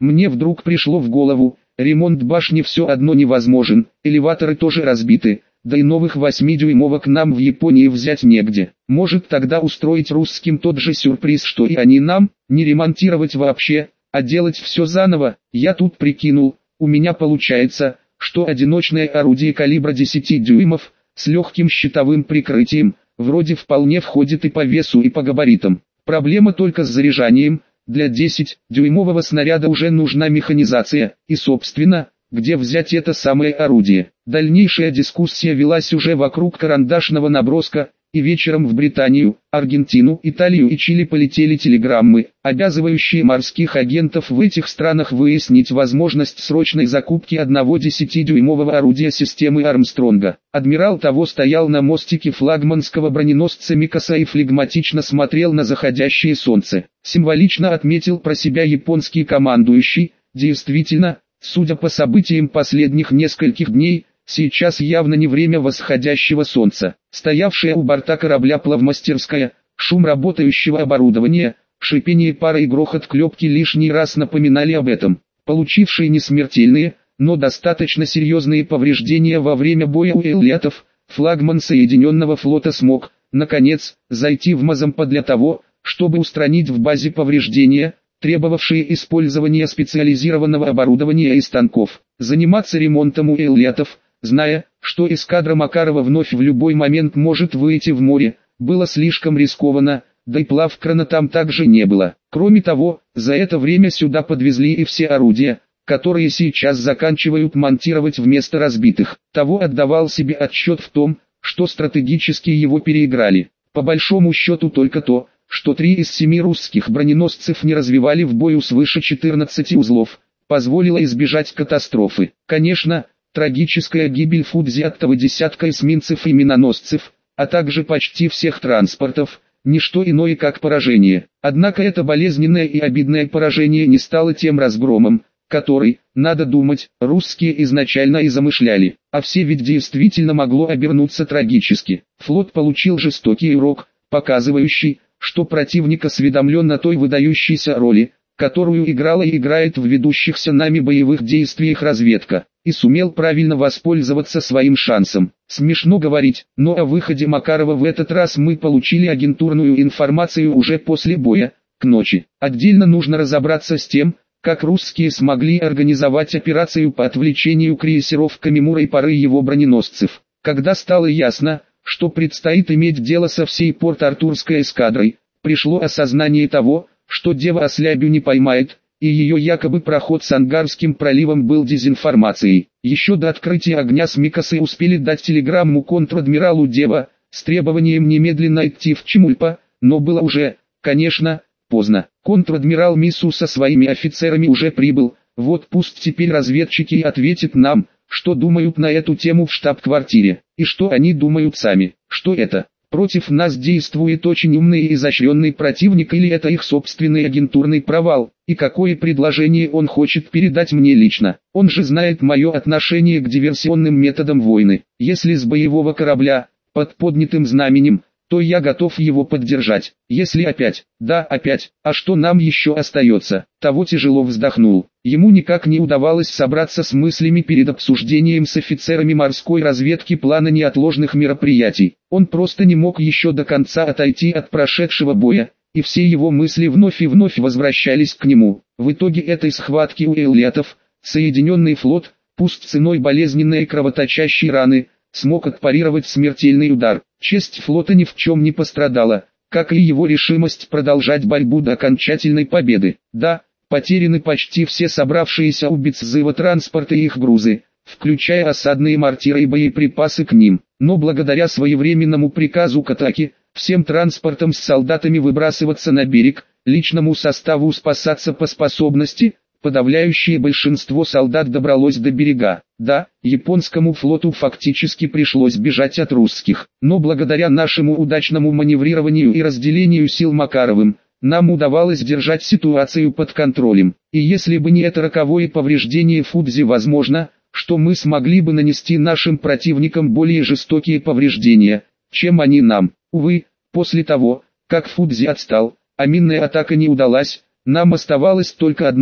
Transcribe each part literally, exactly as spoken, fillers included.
Мне вдруг пришло в голову, ремонт башни все одно невозможен, элеваторы тоже разбиты, да и новых восьмидюймовок нам в Японии взять негде. Может тогда устроить русским тот же сюрприз, что и они нам, не ремонтировать вообще, а делать все заново. Я тут прикинул, у меня получается, что одиночное орудие калибра десять дюймов, с легким щитовым прикрытием, вроде вполне входит и по весу и по габаритам. Проблема только с заряжанием. Для десятидюймового снаряда уже нужна механизация, и собственно, где взять это самое орудие. Дальнейшая дискуссия велась уже вокруг карандашного наброска, и вечером в Британию, Аргентину, Италию и Чили полетели телеграммы, обязывающие морских агентов в этих странах выяснить возможность срочной закупки одного десятидюймового орудия системы Армстронга. Адмирал того стоял на мостике флагманского броненосца Микаса и флегматично смотрел на заходящее солнце. Символично отметил про себя японский командующий, действительно, судя по событиям последних нескольких дней, сейчас явно не время восходящего солнца. Стоявшая у борта корабля плавмастерская, шум работающего оборудования, шипение пара и грохот клепки лишний раз напоминали об этом. Получившие несмертельные, но достаточно серьезные повреждения во время боя у эллиотов, флагман Соединенного флота смог, наконец, зайти в Мазампа для того, чтобы устранить в базе повреждения, требовавшие использования специализированного оборудования и станков. Заниматься ремонтом у эллиотов, зная, что эскадра Макарова вновь в любой момент может выйти в море, было слишком рискованно, да и плавкрана там также не было. Кроме того, за это время сюда подвезли и все орудия, которые сейчас заканчивают монтировать вместо разбитых. Того отдавал себе отчет в том, что стратегически его переиграли. По большому счету только то, что три из семи русских броненосцев не развивали в бою свыше четырнадцати узлов, позволило избежать катастрофы. Конечно, трагическая гибель фудзиатого десятка эсминцев и миноносцев, а также почти всех транспортов, ничто иное как поражение. Однако это болезненное и обидное поражение не стало тем разгромом, который, надо думать, русские изначально и замышляли. А все ведь действительно могло обернуться трагически. Флот получил жестокий урок, показывающий, что противник осведомлен о той выдающейся роли, которую играла и играет в ведущихся нами боевых действиях разведка, и сумел правильно воспользоваться своим шансом. Смешно говорить, но о выходе Макарова в этот раз мы получили агентурную информацию уже после боя, к ночи. Отдельно нужно разобраться с тем, как русские смогли организовать операцию по отвлечению крейсеров Камимура и пары его броненосцев. Когда стало ясно, что предстоит иметь дело со всей Порт-Артурской эскадрой, пришло осознание того, что Дева ослябю не поймает, и ее якобы проход с Ангарским проливом был дезинформацией. Еще до открытия огня с Микасой успели дать телеграмму контр-адмиралу Дева, с требованием немедленно идти в Чемульпа, но было уже, конечно, поздно. Контр-адмирал Мису со своими офицерами уже прибыл, вот пусть теперь разведчики и ответят нам, что думают на эту тему в штаб-квартире, и что они думают сами. Что это? Против нас действует очень умный и изощренный противник, или это их собственный агентурный провал, и какое предложение он хочет передать мне лично? Он же знает мое отношение к диверсионным методам войны. Если с боевого корабля, под поднятым знаменем, то я готов его поддержать. Если опять, да опять, а что нам еще остается? Того тяжело вздохнул. Ему никак не удавалось собраться с мыслями перед обсуждением с офицерами морской разведки плана неотложных мероприятий. Он просто не мог еще до конца отойти от прошедшего боя, и все его мысли вновь и вновь возвращались к нему. В итоге этой схватки у эллиотов, Соединенный флот, пусть ценой болезненной и кровоточащей раны, смог отпарировать смертельный удар. Честь флота ни в чем не пострадала, как и его решимость продолжать борьбу до окончательной победы. Да, потеряны почти все собравшиеся у Битцзыва транспорты и их грузы, включая осадные мортиры и боеприпасы к ним. Но благодаря своевременному приказу к атаке, всем транспортам с солдатами выбрасываться на берег, личному составу спасаться по способности, подавляющее большинство солдат добралось до берега. Да, японскому флоту фактически пришлось бежать от русских, но благодаря нашему удачному маневрированию и разделению сил Макаровым, нам удавалось держать ситуацию под контролем. И если бы не это роковое повреждение Фудзи, возможно, что мы смогли бы нанести нашим противникам более жестокие повреждения, чем они нам. Увы, после того, как Фудзи отстал, а минная атака не удалась, нам оставалось только одно –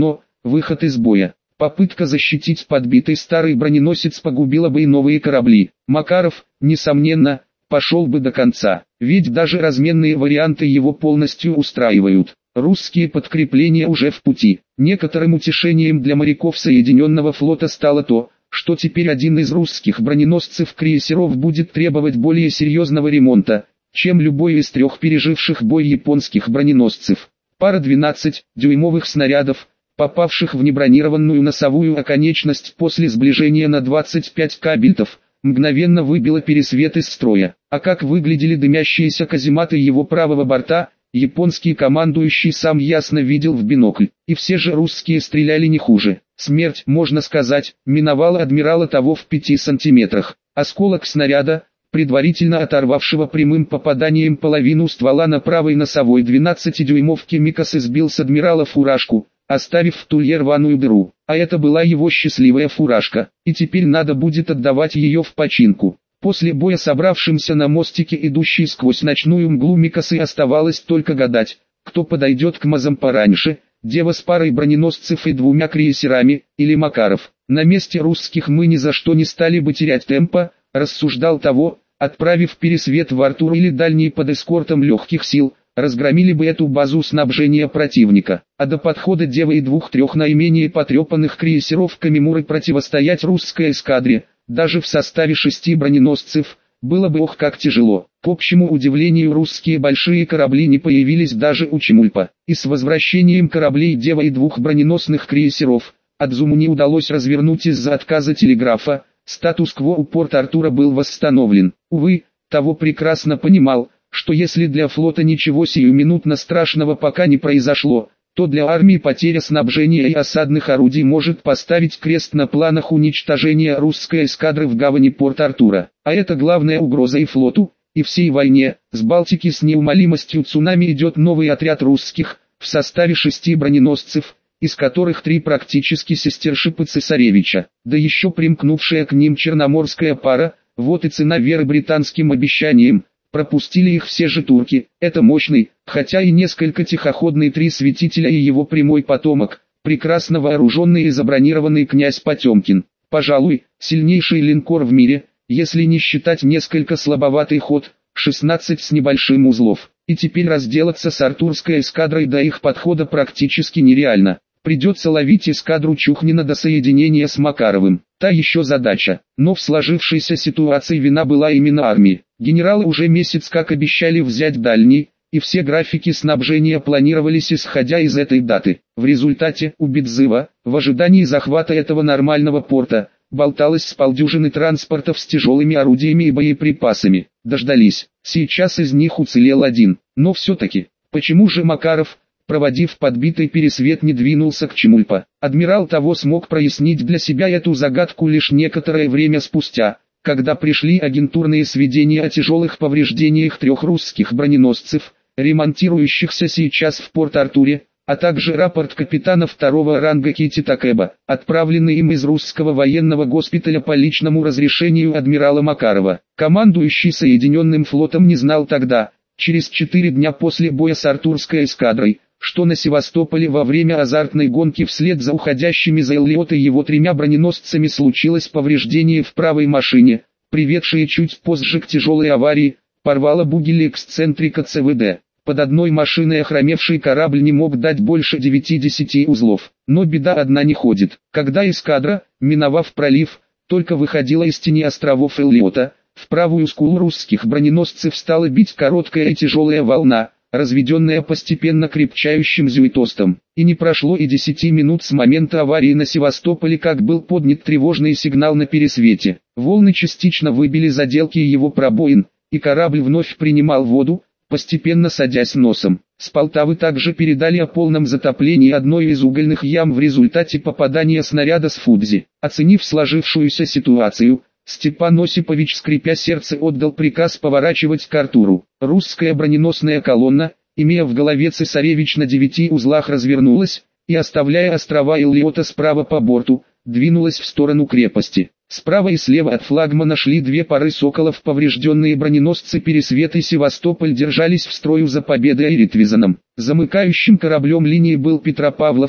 выход из боя. Попытка защитить подбитый старый броненосец погубила бы и новые корабли. Макаров, несомненно, пошел бы до конца, ведь даже разменные варианты его полностью устраивают. Русские подкрепления уже в пути. Некоторым утешением для моряков Соединенного флота стало то, что теперь один из русских броненосцев-крейсеров будет требовать более серьезного ремонта, чем любой из трех переживших бой японских броненосцев. Пара двенадцатидюймовых снарядов, попавших в небронированную носовую оконечность после сближения на двадцать пять кабельтов, мгновенно выбило пересвет из строя. А как выглядели дымящиеся казематы его правого борта, японский командующий сам ясно видел в бинокль. И все же русские стреляли не хуже. Смерть, можно сказать, миновала адмирала того в пяти сантиметрах. Осколок снаряда, предварительно оторвавшего прямым попаданием половину ствола на правой носовой двенадцатидюймовке Микасы, сбил с адмирала фуражку, оставив в тулье рваную дыру. А это была его счастливая фуражка, и теперь надо будет отдавать ее в починку. После боя собравшимся на мостике, идущей сквозь ночную мглу Микасы, оставалось только гадать, кто подойдет к мазам пораньше, Дева с парой броненосцев и двумя крейсерами, или Макаров. На месте русских мы ни за что не стали бы терять темпа, рассуждал того, отправив пересвет в Артур или дальний под эскортом легких сил, разгромили бы эту базу снабжения противника, а до подхода Девы и двух-трех наименее потрепанных крейсеров Камимуры противостоять русской эскадре, даже в составе шести броненосцев, было бы ох как тяжело. К общему удивлению, русские большие корабли не появились даже у Чемульпа, и с возвращением кораблей Дева и двух броненосных крейсеров, Адзуму не удалось развернуть из-за отказа телеграфа. Статус-кво у Порт-Артура был восстановлен. Увы, того прекрасно понимал, что если для флота ничего сиюминутно страшного пока не произошло, то для армии потеря снабжения и осадных орудий может поставить крест на планах уничтожения русской эскадры в гавани Порт-Артура. А это главная угроза и флоту, и всей войне. С Балтики с неумолимостью цунами идет новый отряд русских, в составе шести броненосцев, из которых три практически сестершипы цесаревича, да еще примкнувшая к ним черноморская пара. Вот и цена веры британским обещаниям. Пропустили их все же турки. Это мощный, хотя и несколько тихоходный три святителя и его прямой потомок, прекрасно вооруженный и забронированный князь Потемкин. Пожалуй, сильнейший линкор в мире, если не считать несколько слабоватый ход, шестнадцать с небольшим узлов. И теперь разделаться с артурской эскадрой до их подхода практически нереально. Придется ловить эскадру Чухнина до соединения с Макаровым. Та еще задача. Но в сложившейся ситуации вина была именно армии. Генералы уже месяц как обещали взять Дальний, и все графики снабжения планировались исходя из этой даты. В результате у Бедзыва, в ожидании захвата этого нормального порта, болталось с полдюжины транспортов с тяжелыми орудиями и боеприпасами. Дождались. Сейчас из них уцелел один. Но все-таки, почему же Макаров, проводив подбитый пересвет, не двинулся к Чемульпа? Адмирал того смог прояснить для себя эту загадку лишь некоторое время спустя, когда пришли агентурные сведения о тяжелых повреждениях трех русских броненосцев, ремонтирующихся сейчас в Порт-Артуре, а также рапорт капитана второго ранга Кити Такеба, отправленный им из русского военного госпиталя по личному разрешению адмирала Макарова. Командующий Соединенным флотом не знал тогда, через четыре дня после боя с артурской эскадрой, что на Севастополе во время азартной гонки вслед за уходящими за Эллиот и его тремя броненосцами случилось повреждение в правой машине, приведшее чуть позже к тяжелой аварии, порвало бугели эксцентрика ЦВД. Под одной машиной охромевший корабль не мог дать больше девяти-десяти узлов. Но беда одна не ходит. Когда эскадра, миновав пролив, только выходила из тени островов Эллиота, в правую скулу русских броненосцев стала бить короткая и тяжелая волна, разведенная постепенно крепчающим зюитостом. И не прошло и десяти минут с момента аварии на Севастополе, как был поднят тревожный сигнал на пересвете. Волны частично выбили заделки его пробоин, и корабль вновь принимал воду, постепенно садясь носом. С Полтавы также передали о полном затоплении одной из угольных ям в результате попадания снаряда с Фудзи. Оценив сложившуюся ситуацию, Степан Осипович, скрипя сердце, отдал приказ поворачивать к Артуру. Русская броненосная колонна, имея в голове цесаревич на девяти узлах, развернулась, и, оставляя острова Эллиота справа по борту, двинулась в сторону крепости. Справа и слева от флагмана шли две пары соколов. Поврежденные броненосцы Пересвет и Севастополь держались в строю за победой и Ритвизаном. Замыкающим кораблем линии был Петропавловск,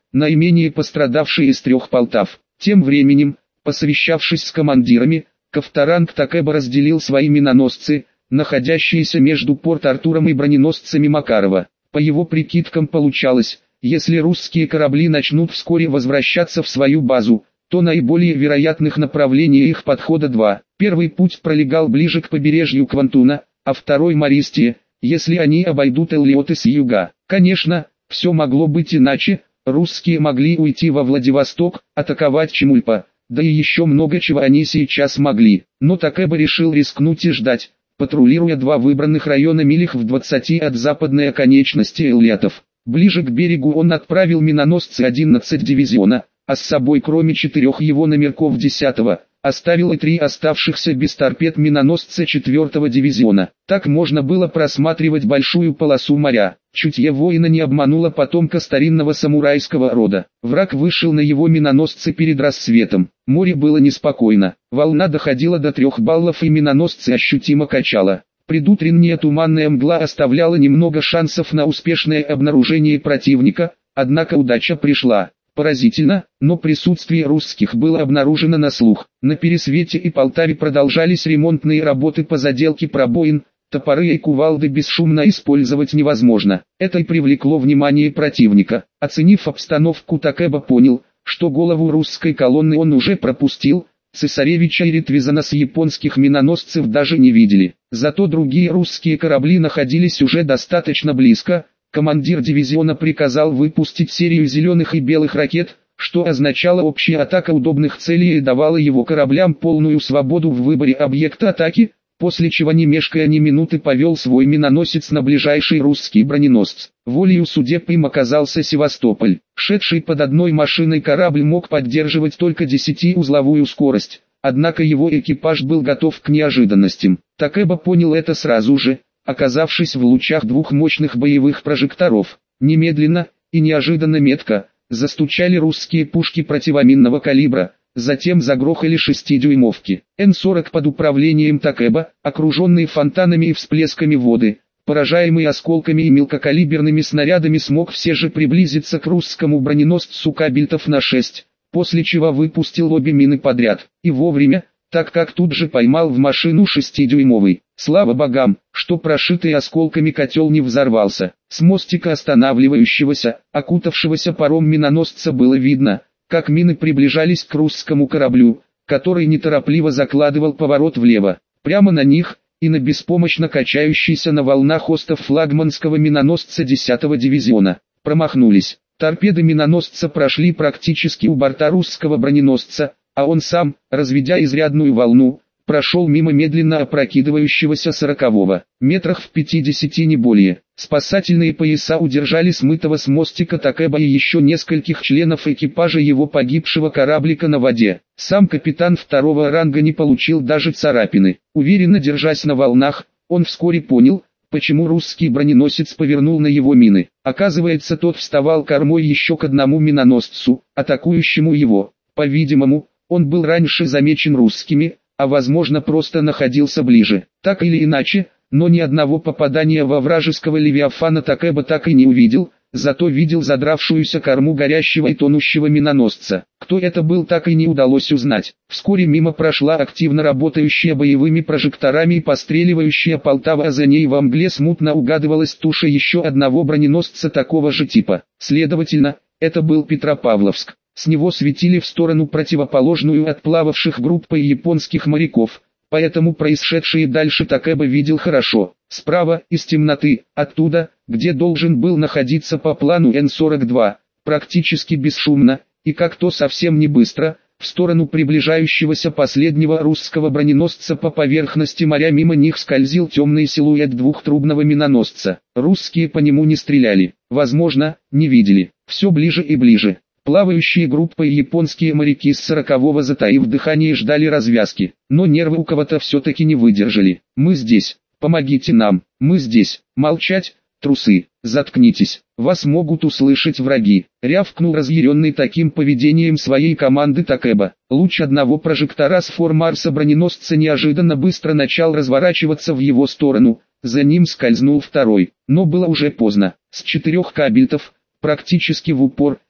наименее пострадавший из трех Полтав. Тем временем, посовещавшись с командирами, Ковторанг Такеба разделил свои миноносцы, находящиеся между Порт-Артуром и броненосцами Макарова. По его прикидкам получалось, если русские корабли начнут вскоре возвращаться в свою базу, то наиболее вероятных направлений их подхода два. Первый путь пролегал ближе к побережью Квантуна, а второй Мористия, если они обойдут Эллиоты с юга. Конечно, все могло быть иначе, русские могли уйти во Владивосток, атаковать Чемульпа, да и еще много чего они сейчас могли. Но Такеба решил рискнуть и ждать, патрулируя два выбранных района милях в двадцати от западной оконечности Эллиотов. Ближе к берегу он отправил миноносцы одиннадцатого дивизиона, а с собой кроме четырех его номерков десятого, оставил и три оставшихся без торпед миноносца четвертого дивизиона. Так можно было просматривать большую полосу моря. Чутье воина не обмануло потомка старинного самурайского рода. Враг вышел на его миноносцы перед рассветом. Море было неспокойно. Волна доходила до трех баллов и миноносцы ощутимо качало. Предутренняя туманная мгла оставляла немного шансов на успешное обнаружение противника, однако удача пришла. Поразительно, но присутствие русских было обнаружено на слух. На Пересвете и Полтаве продолжались ремонтные работы по заделке пробоин, топоры и кувалды бесшумно использовать невозможно. Это и привлекло внимание противника. Оценив обстановку, Такеба понял, что голову русской колонны он уже пропустил. Цесаревича и Ритвизана с японских миноносцев даже не видели. Зато другие русские корабли находились уже достаточно близко. Командир дивизиона приказал выпустить серию зеленых и белых ракет, что означало общая атака удобных целей и давала его кораблям полную свободу в выборе объекта атаки, после чего не мешкая ни минуты повел свой миноносец на ближайший русский броненосец. Волею судеб им оказался Севастополь. Шедший под одной машиной корабль мог поддерживать только десятиузловую скорость, однако его экипаж был готов к неожиданностям. Такеба понял это сразу же, оказавшись в лучах двух мощных боевых прожекторов. Немедленно и неожиданно метко застучали русские пушки противоминного калибра, затем загрохали шестидюймовки. Н сорок под управлением Такеба, окруженный фонтанами и всплесками воды, поражаемый осколками и мелкокалиберными снарядами, смог все же приблизиться к русскому броненосцу кабельтов на шесть, после чего выпустил обе мины подряд, и вовремя, так как тут же поймал в машину шестидюймовый. Слава богам, что прошитый осколками котел не взорвался. С мостика останавливающегося, окутавшегося паром миноносца было видно, как мины приближались к русскому кораблю, который неторопливо закладывал поворот влево. Прямо на них, и на беспомощно качающийся на волнах остов флагманского миноносца десятого дивизиона. Промахнулись. Торпеды миноносца прошли практически у борта русского броненосца, а он сам, разведя изрядную волну, прошел мимо медленно опрокидывающегося сорокового, метрах в пятидесяти не более. Спасательные пояса удержали смытого с мостика Такеба и еще нескольких членов экипажа его погибшего кораблика на воде. Сам капитан второго ранга не получил даже царапины. Уверенно держась на волнах, он вскоре понял, почему русский броненосец повернул на его мины. Оказывается, тот вставал кормой еще к одному миноносцу, атакующему его. По-видимому, он был раньше замечен русскими, а возможно просто находился ближе. Так или иначе, но ни одного попадания во вражеского левиафана Такеба так и не увидел, зато видел задравшуюся корму горящего и тонущего миноносца. Кто это был, так и не удалось узнать. Вскоре мимо прошла активно работающая боевыми прожекторами и постреливающая Полтава, а за ней во мгле смутно угадывалась туша еще одного броненосца такого же типа. Следовательно, это был Петропавловск. С него светили в сторону противоположную от плававших группой японских моряков, поэтому происшедшее дальше Такеба видел хорошо. Справа, из темноты, оттуда, где должен был находиться по плану Н сорок два, практически бесшумно, и как-то совсем не быстро, в сторону приближающегося последнего русского броненосца по поверхности моря мимо них скользил темный силуэт двухтрубного миноносца. Русские по нему не стреляли, возможно, не видели. Все ближе и ближе. Плавающие группой японские моряки с сорокового, затаив дыхание, ждали развязки, но нервы у кого-то все-таки не выдержали. «Мы здесь, помогите нам, мы здесь, молчать, трусы, заткнитесь, вас могут услышать враги», — рявкнул разъяренный таким поведением своей команды Такеба. Луч одного прожектора с фор-Марса броненосца неожиданно быстро начал разворачиваться в его сторону, за ним скользнул второй, но было уже поздно. С четырех кабельтов, практически в упор,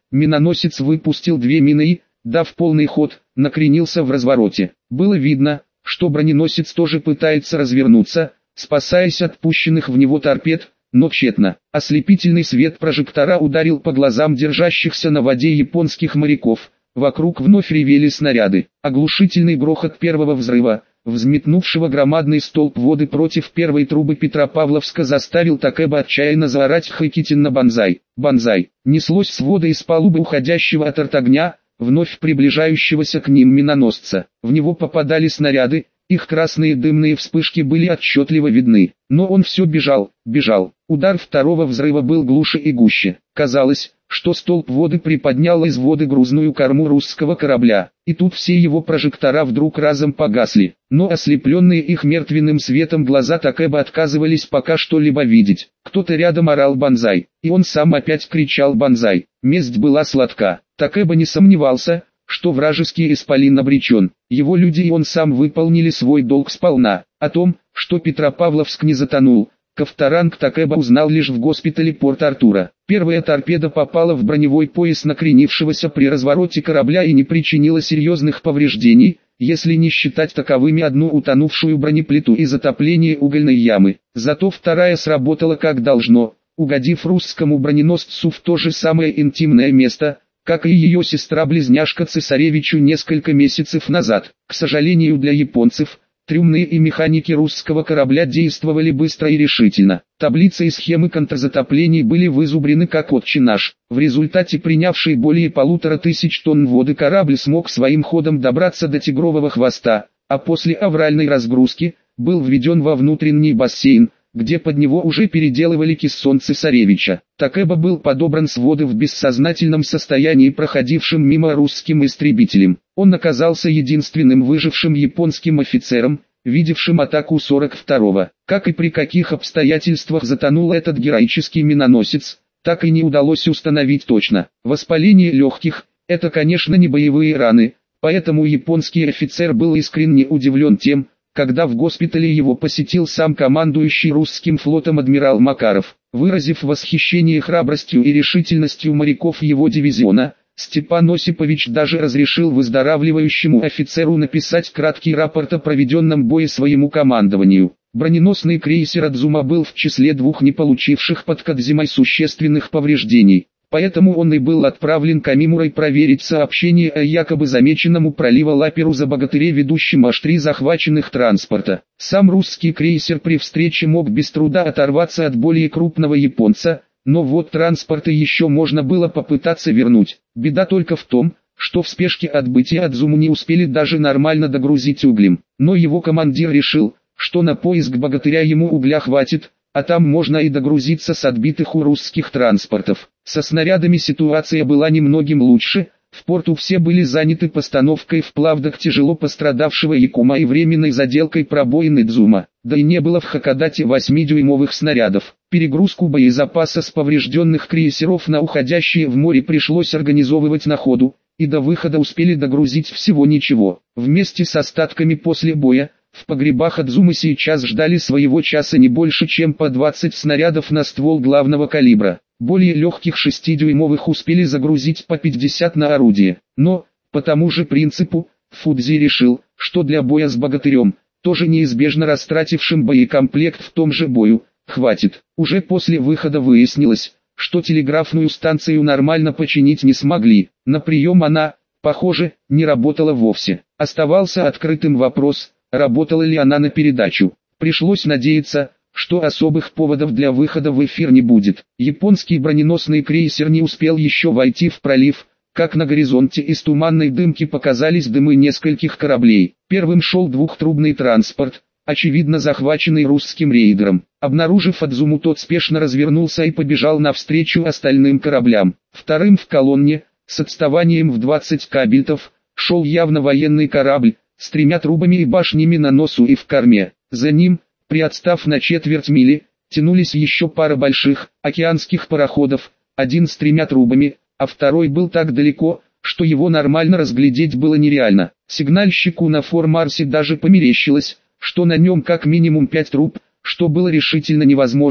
Миноносец выпустил две мины и, дав полный ход, накренился в развороте. Было видно, что броненосец тоже пытается развернуться, спасаясь от пущенных в него торпед, но тщетно. Ослепительный свет прожектора ударил по глазам держащихся на воде японских моряков. Вокруг вновь ревели снаряды. Оглушительный грохот первого взрыва, взметнувшего громадный столб воды против первой трубы Петропавловска, заставил Такэба отчаянно заорать Хокитин банзай. Банзай. Неслось с вода из палубы уходящего от артогня, вновь приближающегося к ним миноносца. В него попадали снаряды, их красные дымные вспышки были отчетливо видны. Но он все бежал, бежал. Удар второго взрыва был глуше и гуще. Казалось, что столб воды приподнял из воды грузную корму русского корабля. И тут все его прожектора вдруг разом погасли. Но ослепленные их мертвенным светом глаза Такэба отказывались пока что-либо видеть. Кто-то рядом орал «Банзай», и он сам опять кричал «Банзай». Месть была сладка. Такэба не сомневался, что вражеский исполин обречен. Его люди и он сам выполнили свой долг сполна. О том, что Петропавловск не затонул, Ковторанг Такэба узнал лишь в госпитале Порт-Артура. Первая торпеда попала в броневой пояс накренившегося при развороте корабля и не причинила серьезных повреждений, если не считать таковыми одну утонувшую бронеплиту и затопление угольной ямы. Зато вторая сработала как должно, угодив русскому броненосцу в то же самое интимное место, как и ее сестра-близняшка цесаревичу несколько месяцев назад. К сожалению для японцев, трюмные и механики русского корабля действовали быстро и решительно. Таблицы и схемы контрзатоплений были вызубрены как отче наш. В результате принявший более полутора тысяч тонн воды корабль смог своим ходом добраться до Тигрового хвоста, а после авральной разгрузки был введен во внутренний бассейн, где под него уже переделывали кессон цесаревича. Такэба был подобран с воды в бессознательном состоянии проходившим мимо русским истребителем. Он оказался единственным выжившим японским офицером, видевшим атаку сорок второго. Как и при каких обстоятельствах затонул этот героический миноносец, так и не удалось установить точно. Воспаление легких – это, конечно, не боевые раны, поэтому японский офицер был искренне удивлен тем, когда в госпитале его посетил сам командующий русским флотом адмирал Макаров. Выразив восхищение храбростью и решительностью моряков его дивизиона, Степан Осипович даже разрешил выздоравливающему офицеру написать краткий рапорт о проведенном бое своему командованию. Броненосный крейсер «Адзума» был в числе двух не получивших под Кодзимой существенных повреждений. Поэтому он и был отправлен Камимурой проверить сообщение о якобы замеченном у пролива Лаперу за Богатыре, ведущем аж три захваченных транспорта. Сам русский крейсер при встрече мог без труда оторваться от более крупного японца, но вот транспорты еще можно было попытаться вернуть. Беда только в том, что в спешке отбытия Адзуму не успели даже нормально догрузить углем. Но его командир решил, что на поиск Богатыря ему угля хватит, а там можно и догрузиться с отбитых у русских транспортов. Со снарядами ситуация была немногим лучше, в порту все были заняты постановкой вплавдок тяжело пострадавшего Якума и временной заделкой пробоин Идзума, да и не было в Хакодате восьмидюймовых снарядов. Перегрузку боезапаса с поврежденных крейсеров на уходящие в море пришлось организовывать на ходу, и до выхода успели догрузить всего ничего. Вместе с остатками после боя, в погребах Адзумы сейчас ждали своего часа не больше чем по двадцать снарядов на ствол главного калибра. Более легких шестидюймовых успели загрузить по пятьдесят на орудие. Но, по тому же принципу, Фудзи решил, что для боя с Богатырем, тоже неизбежно растратившим боекомплект в том же бою, хватит. Уже после выхода выяснилось, что телеграфную станцию нормально починить не смогли. На прием она, похоже, не работала вовсе. Оставался открытым вопрос, работала ли она на передачу. Пришлось надеяться, что особых поводов для выхода в эфир не будет. Японский броненосный крейсер не успел еще войти в пролив, как на горизонте из туманной дымки показались дымы нескольких кораблей. Первым шел двухтрубный транспорт, очевидно захваченный русским рейдером. Обнаружив Адзуму, тот спешно развернулся и побежал навстречу остальным кораблям. Вторым в колонне, с отставанием в двадцать кабельтов, шел явно военный корабль, с тремя трубами и башнями на носу и в корме. За ним, приотстав на четверть мили, тянулись еще пара больших, океанских пароходов, один с тремя трубами, а второй был так далеко, что его нормально разглядеть было нереально. Сигнальщику на Фор-Марсе даже померещилось, что на нем как минимум пять труб, что было решительно невозможно,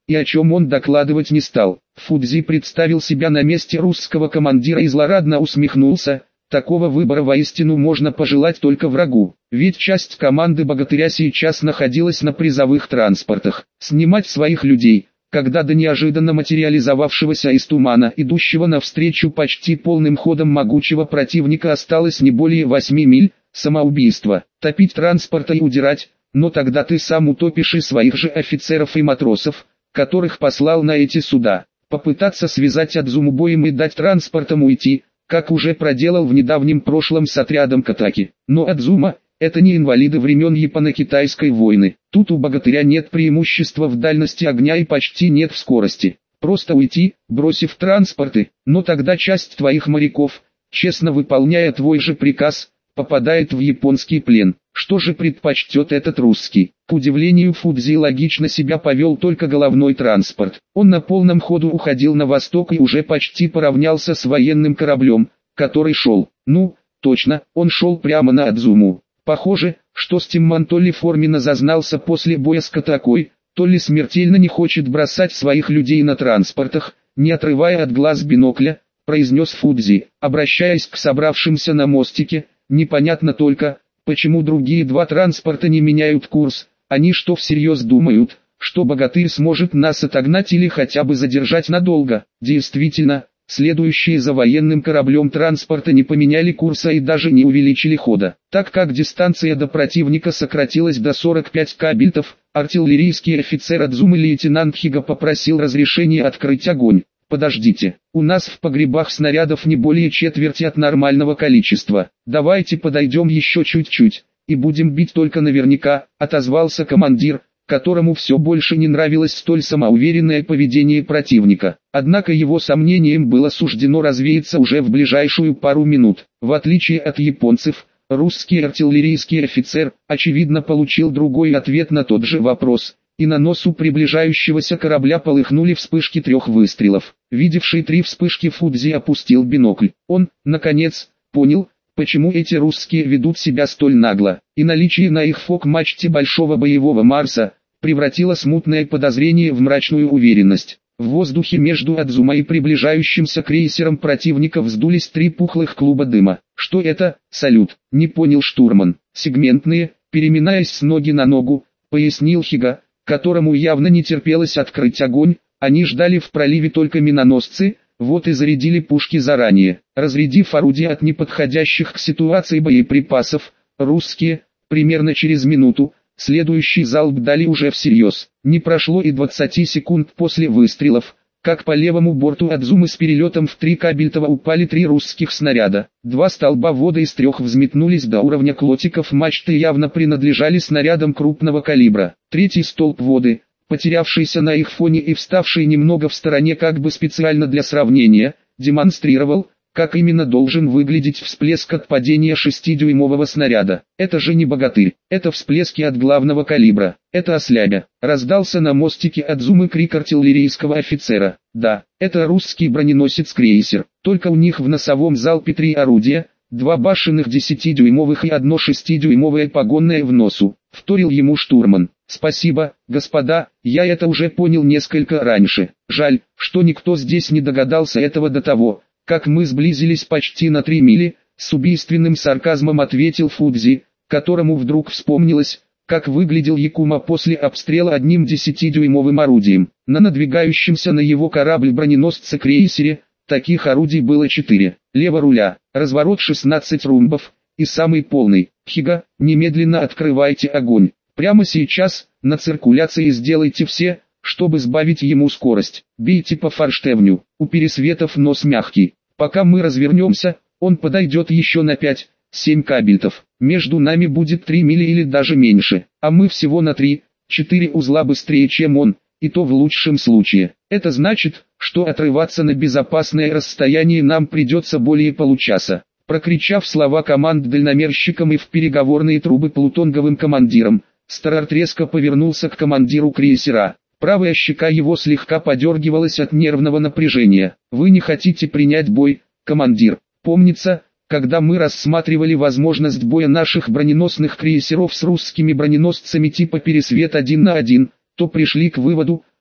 и о чем он докладывать не стал. Фудзи представил себя на месте русского командира и злорадно усмехнулся. Такого выбора воистину можно пожелать только врагу, ведь часть команды богатыря сейчас находилась на призовых транспортах. Снимать своих людей, когда до неожиданно материализовавшегося из тумана, идущего навстречу почти полным ходом могучего противника, осталось не более восьми миль, самоубийство. Топить транспорта и удирать, но тогда ты сам утопишь и своих же офицеров и матросов, которых послал на эти суда. Попытаться связать Адзуму боем и дать транспортам уйти, как уже проделал в недавнем прошлом с отрядом Катаки. Но Адзума – это не инвалиды времен Японо-Китайской войны. Тут у богатыря нет преимущества в дальности огня и почти нет в скорости. Просто уйти, бросив транспорты, но тогда часть твоих моряков, честно выполняя твой же приказ, попадает в японский плен. Что же предпочтет этот русский? К удивлению Фудзи логично себя повел только головной транспорт. Он на полном ходу уходил на восток и уже почти поравнялся с военным кораблем, который шел. Ну, точно, он шел прямо на Адзуму. Похоже, что Стимман то ли форменно зазнался после боя с Катакой, то ли смертельно не хочет бросать своих людей на транспортах, не отрывая от глаз бинокля, произнес Фудзи, обращаясь к собравшимся на мостике. Непонятно только, почему другие два транспорта не меняют курс. Они что, всерьез думают, что богатырь сможет нас отогнать или хотя бы задержать надолго? Действительно, следующие за военным кораблем транспорта не поменяли курса и даже не увеличили хода. Так как дистанция до противника сократилась до сорока пяти кабельтов, артиллерийский офицер Адзумы лейтенант Хига попросил разрешения открыть огонь. «Подождите, у нас в погребах снарядов не более четверти от нормального количества. Давайте подойдем еще чуть-чуть, и будем бить только наверняка», — отозвался командир, которому все больше не нравилось столь самоуверенное поведение противника. Однако его сомнениям было суждено развеяться уже в ближайшую пару минут. В отличие от японцев, русский артиллерийский офицер, очевидно, получил другой ответ на тот же вопрос. И на носу приближающегося корабля полыхнули вспышки трех выстрелов. Видевший три вспышки Фудзи опустил бинокль. Он, наконец, понял, почему эти русские ведут себя столь нагло, и наличие на их фок-мачте большого боевого Марса превратило смутное подозрение в мрачную уверенность. В воздухе между Адзумой и приближающимся крейсером противника вздулись три пухлых клуба дыма. «Что это, салют?» — не понял штурман. «Сегментные», переминаясь с ноги на ногу, пояснил Хига, которому явно не терпелось открыть огонь. Они ждали в проливе только миноносцы, вот и зарядили пушки заранее. Разрядив орудия от неподходящих к ситуации боеприпасов, русские, примерно через минуту, следующий залп дали уже всерьез. Не прошло и двадцати секунд после выстрелов, как по левому борту Адзумы с перелетом в три кабельтова упали три русских снаряда. Два столба вода из трех взметнулись до уровня клотиков мачты и явно принадлежали снарядам крупного калибра. Третий столб воды, потерявшийся на их фоне и вставший немного в стороне как бы специально для сравнения, демонстрировал, как именно должен выглядеть всплеск от падения шестидюймового снаряда. Это же не богатырь, это всплески от главного калибра, это ослябя. Раздался на мостике Адзумы крик артиллерийского офицера. Да, это русский броненосец-крейсер, только у них в носовом залпе три орудия, два башенных десятидюймовых и одно шестидюймовое погонное в носу, вторил ему штурман. Спасибо, господа, я это уже понял несколько раньше. Жаль, что никто здесь не догадался этого до того, как мы сблизились почти на три мили, с убийственным сарказмом ответил Фудзи, которому вдруг вспомнилось, как выглядел Якума после обстрела одним десятидюймовым орудием. На надвигающемся на его корабль броненосце-крейсере, таких орудий было четыре. Лево руля, разворот шестнадцать румбов, и самый полный. Хига, немедленно открывайте огонь. Прямо сейчас, на циркуляции сделайте все, чтобы сбавить ему скорость. Бейте по форштевню, у пересветов нос мягкий. Пока мы развернемся, он подойдет еще на пять-семь кабельтов. Между нами будет три мили или даже меньше, а мы всего на три-четыре узла быстрее, чем он, и то в лучшем случае. Это значит, что отрываться на безопасное расстояние нам придется более получаса. Прокричав слова команд дальномерщикам и в переговорные трубы плутонговым командирам, Старард резко повернулся к командиру крейсера. Правая щека его слегка подергивалась от нервного напряжения. «Вы не хотите принять бой, командир? Помнится, когда мы рассматривали возможность боя наших броненосных крейсеров с русскими броненосцами типа «Пересвет» один на один, то пришли к выводу,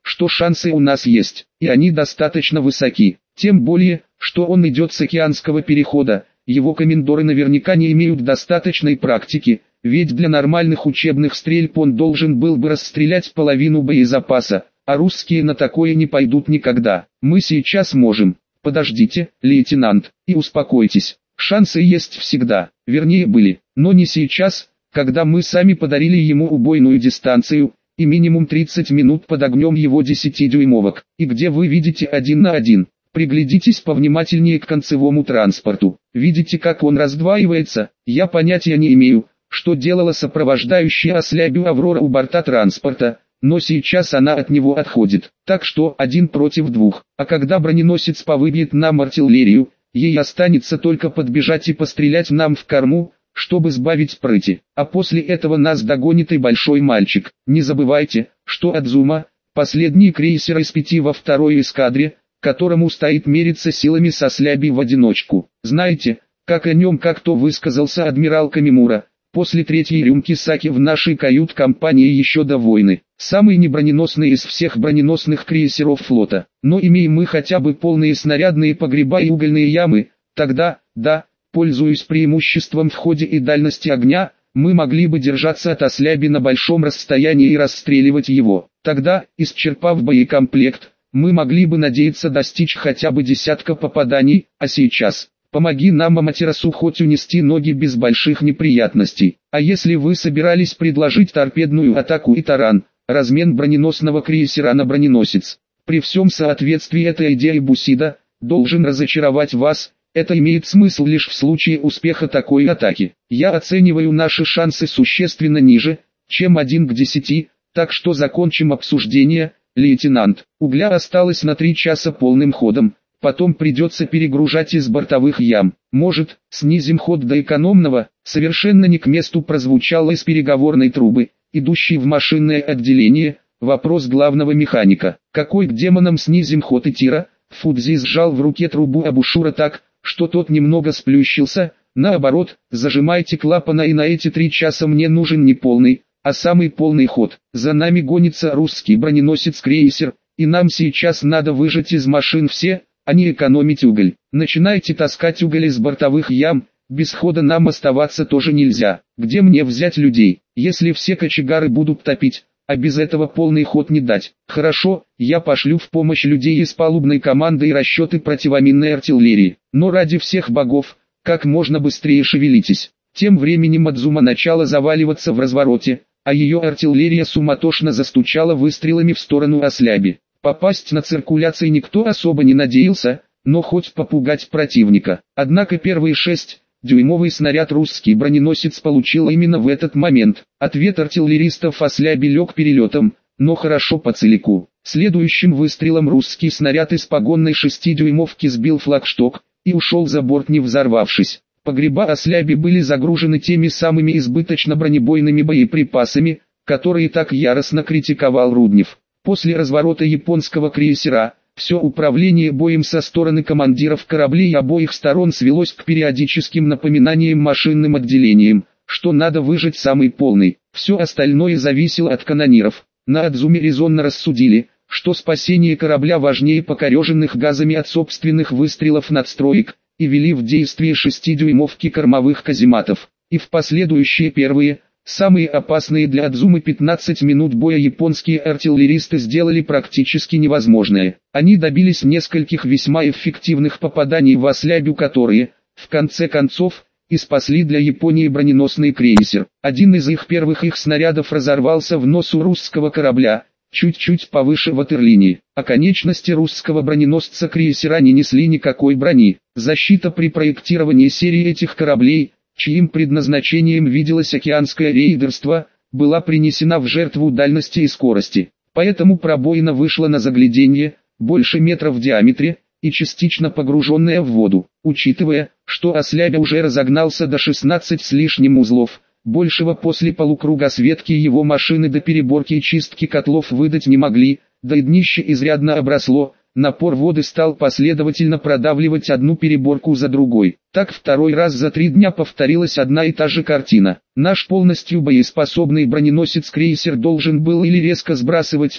что шансы у нас есть, и они достаточно высоки. Тем более, что он идет с океанского перехода, его комендоры наверняка не имеют достаточной практики, ведь для нормальных учебных стрельб он должен был бы расстрелять половину боезапаса, а русские на такое не пойдут никогда. Мы сейчас можем. Подождите, лейтенант, и успокойтесь. Шансы есть всегда, вернее были, но не сейчас, когда мы сами подарили ему убойную дистанцию, и минимум тридцать минут под огнем его десятидюймовок, и где вы видите один на один. Приглядитесь повнимательнее к концевому транспорту. Видите, как он раздваивается? Я понятия не имею, что делала сопровождающая ослябью Аврора у борта транспорта, но сейчас она от него отходит. Так что один против двух. А когда броненосец повыбьет нам артиллерию, ей останется только подбежать и пострелять нам в корму, чтобы сбавить прыти. А после этого нас догонит и большой мальчик. Не забывайте, что Адзума – последний крейсер из пяти во второй эскадре, которому стоит мериться силами со Слябей в одиночку. Знаете, как о нем как-то высказался адмирал Камимура, после третьей рюмки саки в нашей кают-компании еще до войны. Самый неброненосный из всех броненосных крейсеров флота. Но имеем мы хотя бы полные снарядные погреба и угольные ямы, тогда, да, пользуясь преимуществом в ходе и дальности огня, мы могли бы держаться от Осляби на большом расстоянии и расстреливать его. Тогда, исчерпав боекомплект, мы могли бы надеяться достичь хотя бы десятка попаданий, а сейчас, помоги нам, Аматерасу, хоть унести ноги без больших неприятностей. А если вы собирались предложить торпедную атаку и таран, размен броненосного крейсера на броненосец, при всем соответствии этой идеи Бусида, должен разочаровать вас, это имеет смысл лишь в случае успеха такой атаки. Я оцениваю наши шансы существенно ниже, чем один к десяти, так что закончим обсуждение. Лейтенант, угля осталось на три часа полным ходом, потом придется перегружать из бортовых ям. Может, снизим ход до экономного? Совершенно не к месту прозвучало из переговорной трубы, идущей в машинное отделение, вопрос главного механика. Какой к демонам снизим ход и тира? Фудзи сжал в руке трубу Абушура так, что тот немного сплющился. Наоборот, зажимайте клапана, и на эти три часа мне нужен не полный, а самый полный ход. За нами гонится русский броненосец-крейсер, и нам сейчас надо выжать из машин все, а не экономить уголь. Начинайте таскать уголь из бортовых ям, без хода нам оставаться тоже нельзя. Где мне взять людей, если все кочегары будут топить, а без этого полный ход не дать? Хорошо, я пошлю в помощь людей из палубной команды и расчеты противоминной артиллерии. Но ради всех богов, как можно быстрее шевелитесь. Тем временем Адзума начала заваливаться в развороте, а ее артиллерия суматошно застучала выстрелами в сторону Осляби. Попасть на циркуляции никто особо не надеялся, но хоть попугать противника. Однако первый шестидюймовый снаряд русский броненосец получил именно в этот момент. Ответ артиллеристов Осляби лег перелетом, но хорошо по целику. Следующим выстрелом русский снаряд из погонной шестидюймовки сбил флагшток и ушел за борт, не взорвавшись. Погреба Осляби были загружены теми самыми избыточно бронебойными боеприпасами, которые так яростно критиковал Руднев. После разворота японского крейсера, все управление боем со стороны командиров кораблей обоих сторон свелось к периодическим напоминаниям машинным отделениям, что надо выжать самый полный. Все остальное зависело от канониров. На Адзуме резонно рассудили, что спасение корабля важнее покореженных газами от собственных выстрелов надстроек, и ввели в действие шестидюймовки кормовых казематов. И в последующие первые, самые опасные для Адзумы пятнадцать минут боя японские артиллеристы сделали практически невозможное. Они добились нескольких весьма эффективных попаданий в Ослябю, которые, в конце концов, и спасли для Японии броненосный крейсер. Один из их первых их снарядов разорвался в носу русского корабля, чуть-чуть повыше ватерлинии, а конечности русского броненосца-крейсера не несли никакой брони. Защита при проектировании серии этих кораблей, чьим предназначением виделось океанское рейдерство, была принесена в жертву дальности и скорости. Поэтому пробоина вышла на загляденье, больше метра в диаметре, и частично погруженная в воду. Учитывая, что Ослябя уже разогнался до шестнадцати с лишним узлов, большего после полукругосветки его машины до переборки и чистки котлов выдать не могли, да и днище изрядно обросло, напор воды стал последовательно продавливать одну переборку за другой. Так второй раз за три дня повторилась одна и та же картина. Наш полностью боеспособный броненосец-крейсер должен был или резко сбрасывать ход,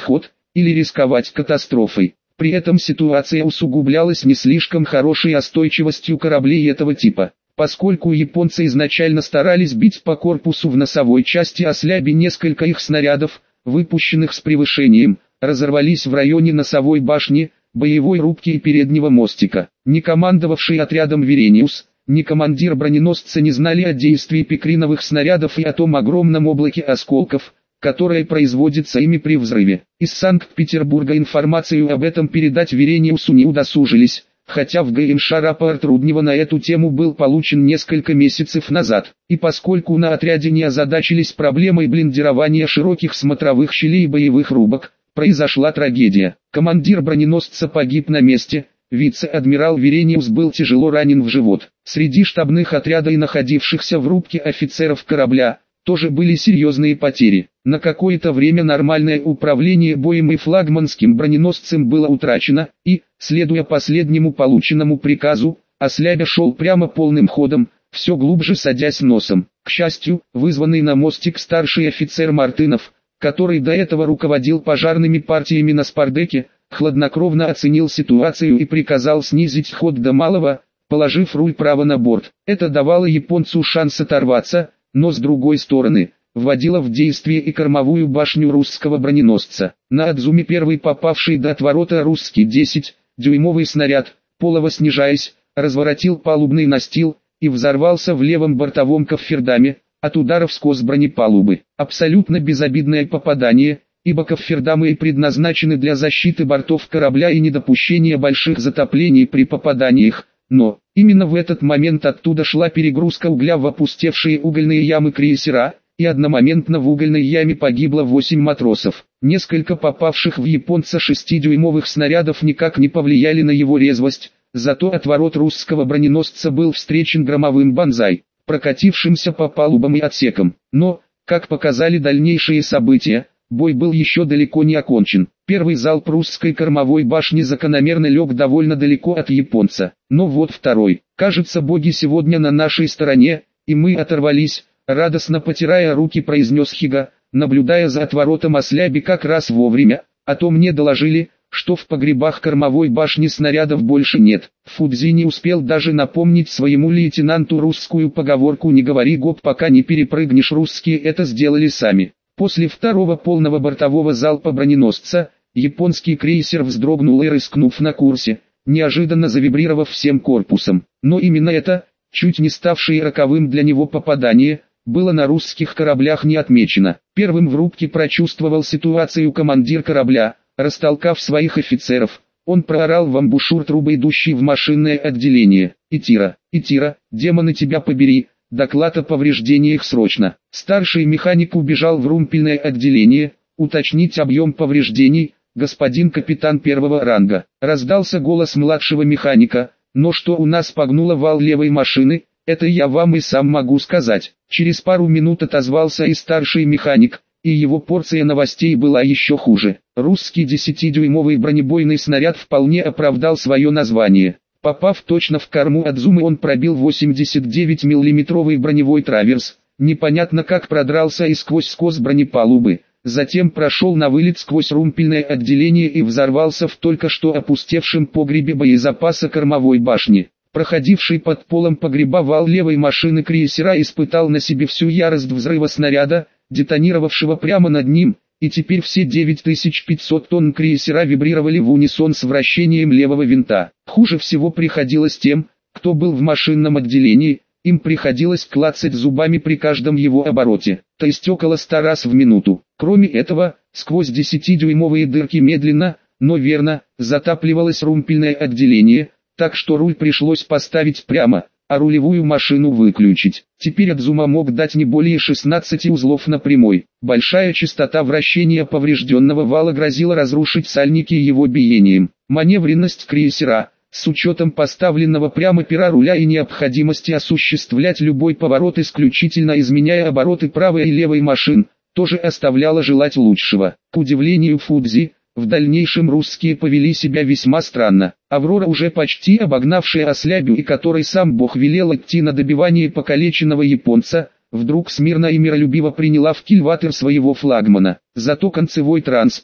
или рисковать катастрофой. При этом ситуация усугублялась не слишком хорошей остойчивостью кораблей этого типа. Поскольку японцы изначально старались бить по корпусу в носовой части Ослябе, несколько их снарядов, выпущенных с превышением, разорвались в районе носовой башни, боевой рубки и переднего мостика. Ни командовавший отрядом Верениус, ни командир броненосца не знали о действии пикриновых снарядов и о том огромном облаке осколков, которое производится ими при взрыве. Из Санкт-Петербурга информацию об этом передать Верениусу не удосужились, хотя в ГМШ рапорт Руднева на эту тему был получен несколько месяцев назад. И поскольку на отряде не озадачились проблемой блиндирования широких смотровых щелей и боевых рубок, произошла трагедия. Командир броненосца погиб на месте, вице-адмирал Верениус был тяжело ранен в живот. Среди штабных отряда и находившихся в рубке офицеров корабля тоже были серьезные потери. На какое-то время нормальное управление боем и флагманским броненосцем было утрачено, и, следуя последнему полученному приказу, Ослябя шел прямо полным ходом, все глубже садясь носом. К счастью, вызванный на мостик старший офицер Мартынов, который до этого руководил пожарными партиями на Спардеке, хладнокровно оценил ситуацию и приказал снизить ход до малого, положив руль право на борт. Это давало японцу шанс оторваться, но с другой стороны, вводило в действие и кормовую башню русского броненосца. На Адзуме первый попавший до отворота русский десятидюймовый снаряд, полово снижаясь, разворотил палубный настил и взорвался в левом бортовом кофердаме, от ударов сквозь бронепалубы. Абсолютно безобидное попадание, ибо кофердамы и предназначены для защиты бортов корабля и недопущения больших затоплений при попаданиях, но, именно в этот момент оттуда шла перегрузка угля в опустевшие угольные ямы крейсера, и одномоментно в угольной яме погибло восемь матросов. Несколько попавших в японца шестидюймовых снарядов никак не повлияли на его резвость, зато отворот русского броненосца был встречен громовым банзай, прокатившимся по палубам и отсекам. Но, как показали дальнейшие события, бой был еще далеко не окончен. Первый залп русской кормовой башни закономерно лег довольно далеко от японца. Но вот второй. Кажется, боги сегодня на нашей стороне, и мы оторвались, радостно потирая руки, произнес Хига, наблюдая за отворотом Осляби как раз вовремя, а то мне доложили, что в погребах кормовой башни снарядов больше нет. Фудзи не успел даже напомнить своему лейтенанту русскую поговорку «не говори гоп, пока не перепрыгнешь». Русские это сделали сами. После второго полного бортового залпа броненосца, японский крейсер вздрогнул и, рыскнув на курсе, неожиданно завибрировав всем корпусом. Но именно это, чуть не ставшее роковым для него попадание, было на русских кораблях не отмечено. Первым в рубке прочувствовал ситуацию командир корабля. Растолкав своих офицеров, он проорал в амбушюр трубы, идущий в машинное отделение: «Итира, Итира, демоны тебя побери, доклад о повреждениях срочно». Старший механик убежал в румпельное отделение, уточнить объем повреждений. «Господин капитан первого ранга», раздался голос младшего механика, «но что у нас погнуло вал левой машины, это я вам и сам могу сказать». Через пару минут отозвался и старший механик, и его порция новостей была еще хуже. Русский десятидюймовый бронебойный снаряд вполне оправдал свое название. Попав точно в корму Адзумы, он пробил восемьдесят девять миллиметровый броневой траверс, непонятно как продрался и сквозь скос бронепалубы, затем прошел на вылет сквозь румпельное отделение и взорвался в только что опустевшем погребе боезапаса кормовой башни. Проходивший под полом погреба вал левой машины крейсера испытал на себе всю ярость взрыва снаряда, детонировавшего прямо над ним, и теперь все девять тысяч пятьсот тонн крейсера вибрировали в унисон с вращением левого винта. Хуже всего приходилось тем, кто был в машинном отделении, им приходилось клацать зубами при каждом его обороте, то есть около ста раз в минуту. Кроме этого, сквозь десятидюймовые дырки медленно, но верно, затапливалось румпельное отделение, так что руль пришлось поставить прямо, а рулевую машину выключить. Теперь Адзума мог дать не более шестнадцати узлов на прямой. Большая частота вращения поврежденного вала грозила разрушить сальники его биением. Маневренность крейсера, с учетом поставленного прямо пера руля и необходимости осуществлять любой поворот исключительно изменяя обороты правой и левой машин, тоже оставляла желать лучшего. К удивлению Фудзи, в дальнейшем русские повели себя весьма странно. Аврора, уже почти обогнавшая Ослябю и которой сам Бог велел идти на добивание покалеченного японца, вдруг смирно и миролюбиво приняла в кильватер своего флагмана. Зато концевой транспорт,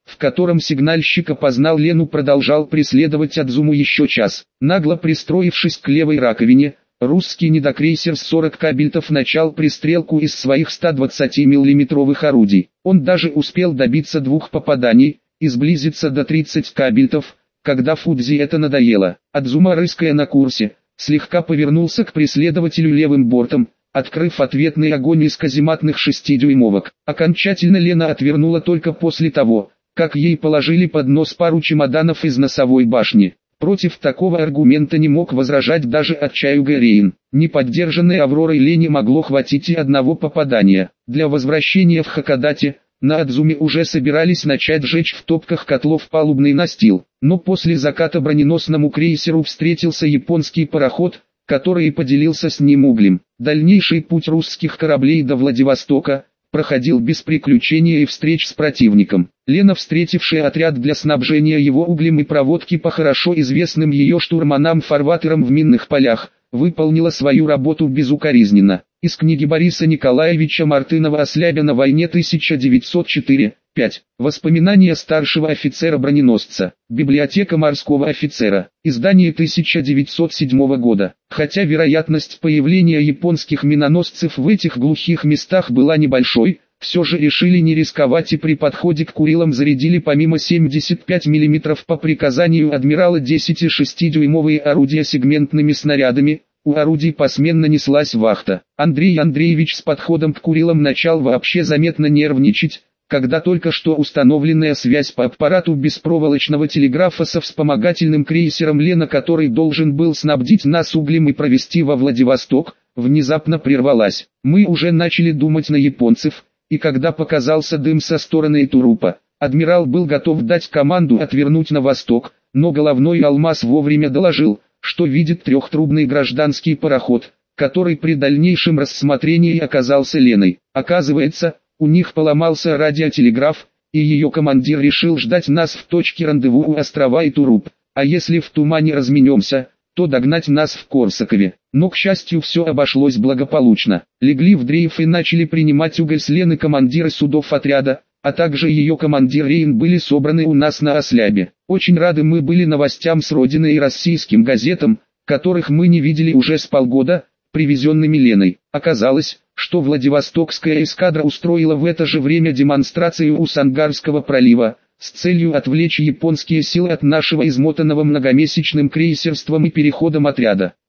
в котором сигнальщик опознал Лену, продолжал преследовать Адзуму еще час. Нагло пристроившись к левой раковине, русский недокрейсер с сорок кабельтов начал пристрелку из своих ста двадцати миллиметровых орудий. Он даже успел добиться двух попаданий и сблизиться до тридцати кабельтов, когда Фудзи это надоело. Адзума, рыская на курсе, слегка повернулся к преследователю левым бортом, открыв ответный огонь из казематных шестидюймовок. Окончательно Лена отвернула только после того, как ей положили под нос пару чемоданов из носовой башни. Против такого аргумента не мог возражать даже Отчаюга Рейн. Неподдержанной Авророй Лене могло хватить и одного попадания. Для возвращения в Хакодате, на Адзуме уже собирались начать жечь в топках котлов палубный настил. Но после заката броненосному крейсеру встретился японский пароход, который и поделился с ним углем. Дальнейший путь русских кораблей до Владивостока проходил без приключений и встреч с противником. Лена, встретившая отряд для снабжения его углем и проводки по хорошо известным ее штурманам-фарватерам в минных полях, выполнила свою работу безукоризненно. Из книги Бориса Николаевича Мартынова о Слябе на войне тысяча девятьсот четыре пять. Воспоминания старшего офицера-броненосца. Библиотека морского офицера. Издание тысяча девятьсот седьмого года. Хотя вероятность появления японских миноносцев в этих глухих местах была небольшой, все же решили не рисковать и при подходе к Курилам зарядили помимо семидесяти пяти миллиметров по приказанию адмирала десять и шестидюймовые орудия сегментными снарядами. У орудий посменно неслась вахта. Андрей Андреевич с подходом к Курилам начал вообще заметно нервничать, когда только что установленная связь по аппарату беспроволочного телеграфа со вспомогательным крейсером Лена, который должен был снабдить нас углем и провести во Владивосток, внезапно прервалась. Мы уже начали думать на японцев, и когда показался дым со стороны Итурупа, адмирал был готов дать команду отвернуть на восток, но головной алмаз вовремя доложил, что видит трехтрубный гражданский пароход, который при дальнейшем рассмотрении оказался Леной. Оказывается, у них поломался радиотелеграф, и ее командир решил ждать нас в точке рандеву у острова Итуруп, а если в тумане разменемся, то догнать нас в Корсакове. Но, к счастью, все обошлось благополучно. Легли в дрейф и начали принимать уголь с Лены командиры судов отряда, а также ее командир Рейн были собраны у нас на Ослябе. Очень рады мы были новостям с родины и российским газетам, которых мы не видели уже с полгода, привезенными Леной. Оказалось, что Владивостокская эскадра устроила в это же время демонстрацию у Сангарского пролива, с целью отвлечь японские силы от нашего измотанного многомесячным крейсерством и переходом отряда.